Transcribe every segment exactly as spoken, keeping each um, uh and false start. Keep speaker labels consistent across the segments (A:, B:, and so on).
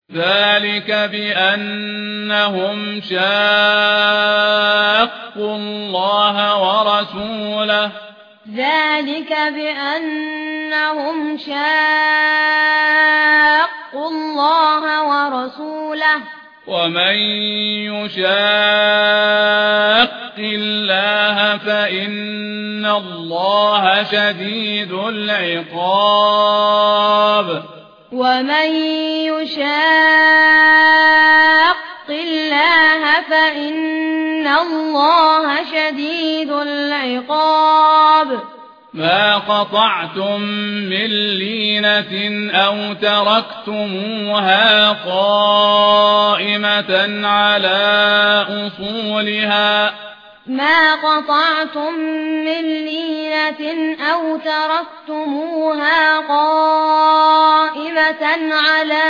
A: ذلك بأنهم شاقوا الله ورسوله
B: ذلك بأنهم شاقوا الله ورسوله
A: ومن يشاق الله فإن الله شديد العقاب
B: ومن يشاق الله فإن الله شديد العقاب
A: ما قطعتم من لينة أو تركتموها قائمة على أصولها
B: ما قطعتم من لينة أو تركتموها قائمة على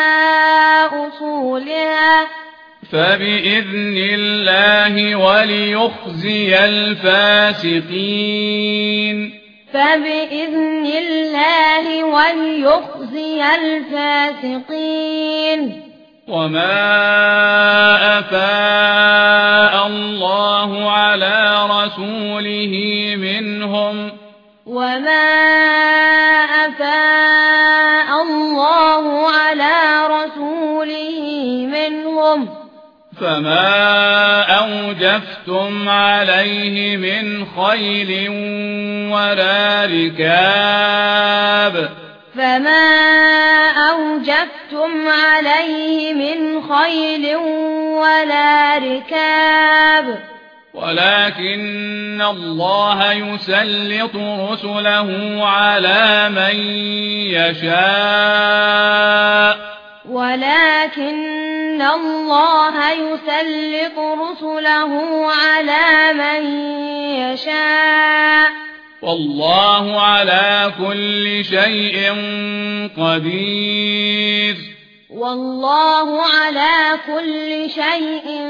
B: أصولها
A: فبإذن الله وليخزي الفاسقين
B: فبإذن الله وليخزي الفاسقين
A: وما أفاء الله على رسوله منهم
B: وما أفاء الله على رسوله منهم
A: فما أوجفتم عليه من خيل ولا ركاب
B: فما أوجفتم عليه من خيل ولا ركاب
A: ولكن الله يسلط رسله على من يشاء
B: ولكن الله يسلط رسله على من يشاء
A: والله على كل شيء قدير
B: والله على كل شيء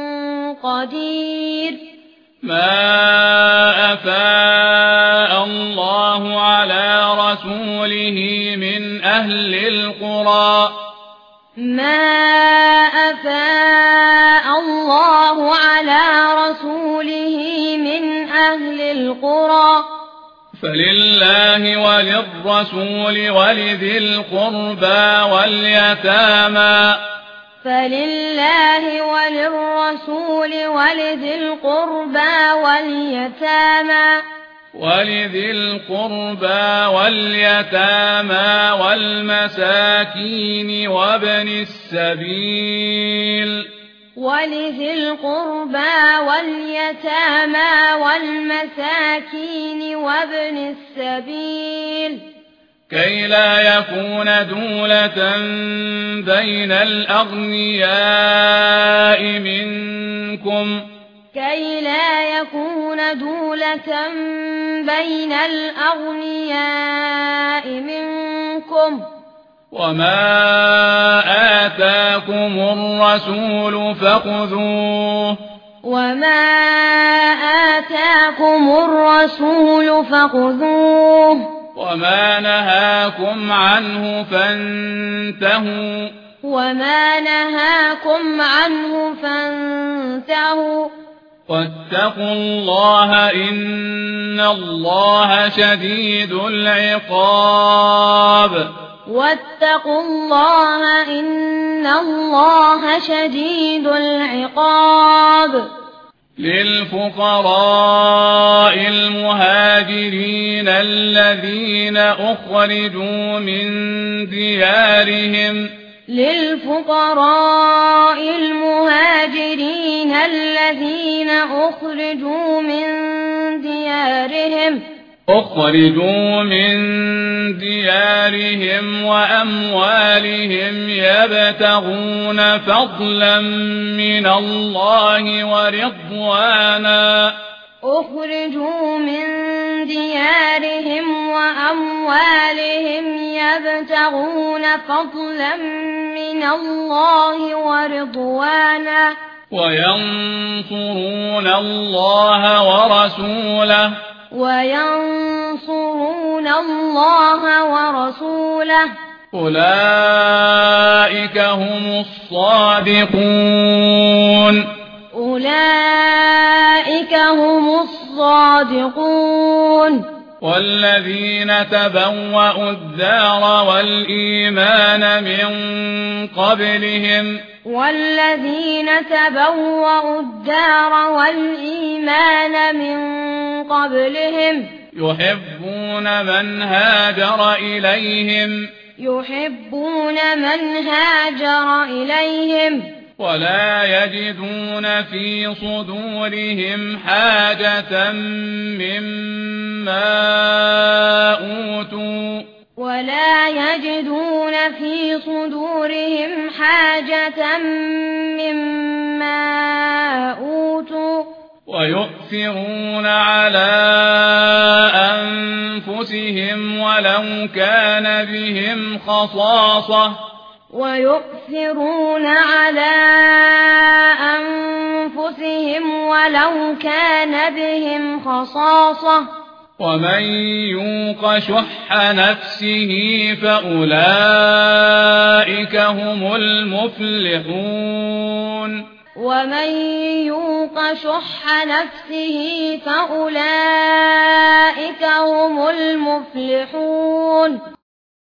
B: قدير
A: ما أفاء الله على رسوله من أهل القرى
B: ما أفاء الله على رسوله من أهل القرى
A: فلله وللرسول ولذي القربى واليتامى
B: فلله وللرسول ولذي القربى واليتامى
A: ولذي القربى واليتامى والمساكين وابن السبيل
B: ولذي القربى واليتامى والمساكين وابن السبيل
A: كي لا يكون دولة بين الأغنياء منكم
B: كي لا يكون دولة بين الأغنياء منكم
A: وما آتاكم الرسول فخذوه
B: وما آتاكم الرسول فخذوه
A: وما نهاكم عنه فانتهوا
B: وما نهاكم عنه فانتهوا
A: واتقوا الله إن الله شديد العقاب
B: واتقوا الله إن الله شديد العقاب
A: للفقراء المهاجرين الذين أخرجوا من ديارهم
B: للفقراء المهاجرين الذين أخرجوا من ديارهم
A: أخرجوا من ديارهم وأموالهم يبتغون فضلا من الله ورضوانا
B: أخرجوا من ديارهم وأموالهم يبتغون فضلا من الله ورضوانا
A: وينصرون الله ورسوله
B: وينصرون الله ورسوله
A: أولئك هم الصادقون
B: أولئك هم الصادقون
A: والذين تبوأوا الدار والإيمان من قبلهم
B: والذين تبوأوا الدار والإيمان من قبلهم
A: يحبون من هاجر إليهم
B: يحبون من هاجر إليهم
A: ولا يجدون في صدورهم حاجة مما أوتوا
B: ولا يجدون في صدورهم حاجة مما أوتوا
A: ويؤثرون على أنفسهم ولو كان بهم خصاصة
B: ويؤثرون على أنفسهم ولو كان بهم خصاصة
A: ومن يوق شح نفسه فأولئك هم المفلحون
B: ومن يوق شح نفسه فأولئك هم المفلحون